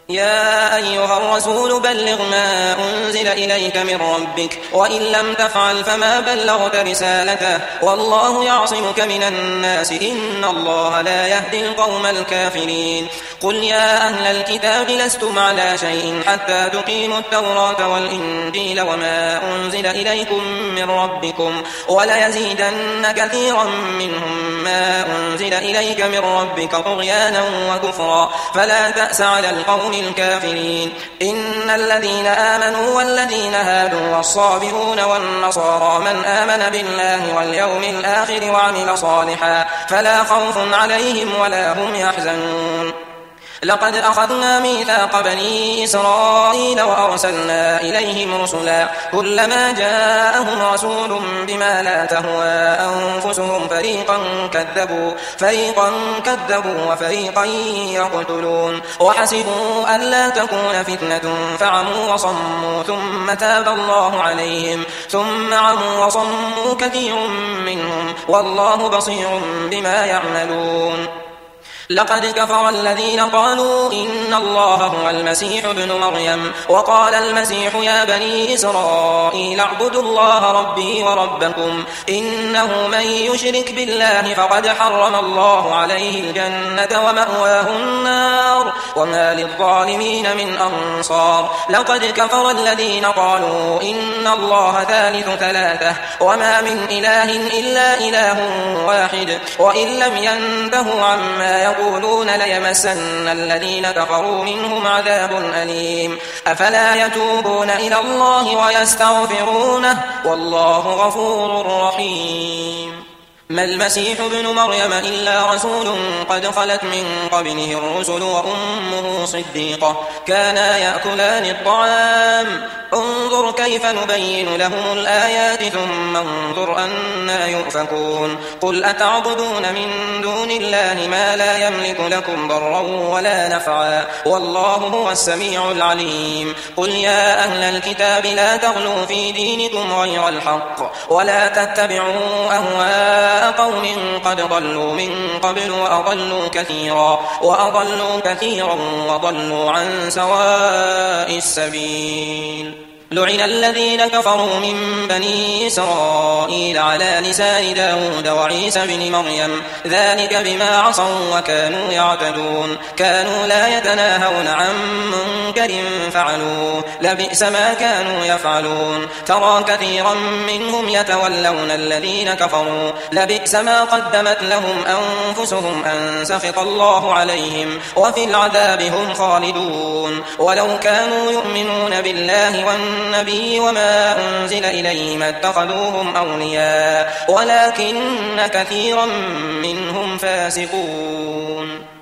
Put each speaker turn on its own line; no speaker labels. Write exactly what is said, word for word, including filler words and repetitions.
يا أيها الرسول بلغ ما أنزل إليك من ربك وإن لم تفعل فما بلغت رسالته والله يعصمك من الناس إن الله لا يهدي القوم الكافرين. قل يا أهل الكتاب لستم على شيء حتى تقيموا التوراة والإنجيل وما أنزل إليكم من ربكم وليزيدن كثيرا منهم ما أنزل إليك من ربك طغيانا وكفرا فلا تأس على القوم الكافرين. إن الذين آمنوا والذين هادوا والصابئون والنصارى من آمن بالله واليوم الآخر وعمل صالحا فلا خوف عليهم ولا هم يحزنون. لقد أخذنا ميثاق بني إسرائيل وأرسلنا إليهم رسلا كلما جاءهم رسول بما لا تهوى أنفسهم فريقا كذبوا فريقا كذبوا وفريقا يقتلون وحسبوا ألا تكون فتنة فعموا وصموا ثم تاب الله عليهم ثم عموا وصموا كثير منهم والله بصير بما يعملون. لقد كفر الذين قالوا إن الله هو المسيح ابن مريم وقال المسيح يا بني إسرائيل اعبدوا الله ربي وربكم إنه من يشرك بالله فقد حرم الله عليه الجنة ومأواه النار وما للظالمين من أنصار. لقد كفر الذين قالوا إن الله ثالث ثلاثة وما من إله إلا إله واحد وإن لم ينتهوا عما يقولون ليمسن الذين كفروا منهم عذاب أليم. أفلا يتوبون إلى الله ويستغفرونه والله غفور رحيم. ما المسيح ابن مريم إلا رسول قد خلت من قبله الرسل وأمه صديقة كانا يأكلان الطعام انظر كيف نبين لهم الآيات ثم انظر أنا يؤفكون. قل أتعبدون من دون الله ما لا يملك لكم ضرا ولا نفعا والله هو السميع العليم. قل يا أهل الكتاب لا تغلوا في دينكم غير الحق ولا تتبعوا أهواء قوم قد ضلوا من قبل وأضلوا كثيرا وأضلوا كثيرا وضلوا عن سواء السبيل. لعن الذين كفروا من بني إسرائيل على لسان داود وعيسى بن مريم ذلك بما عصوا وكانوا يعتدون كانوا لا يتناهون عن منكر فعلوه لبئس ما كانوا يفعلون. ترى كثيرا منهم يتولون الذين كفروا لبئس ما قدمت لهم أنفسهم أن سخط الله عليهم وفي العذاب هم خالدون. ولو كانوا يؤمنون بالله والنبي النبي وما أنزل إليهم اتخذوهم أولياء ولكن كثيرا منهم فاسقون.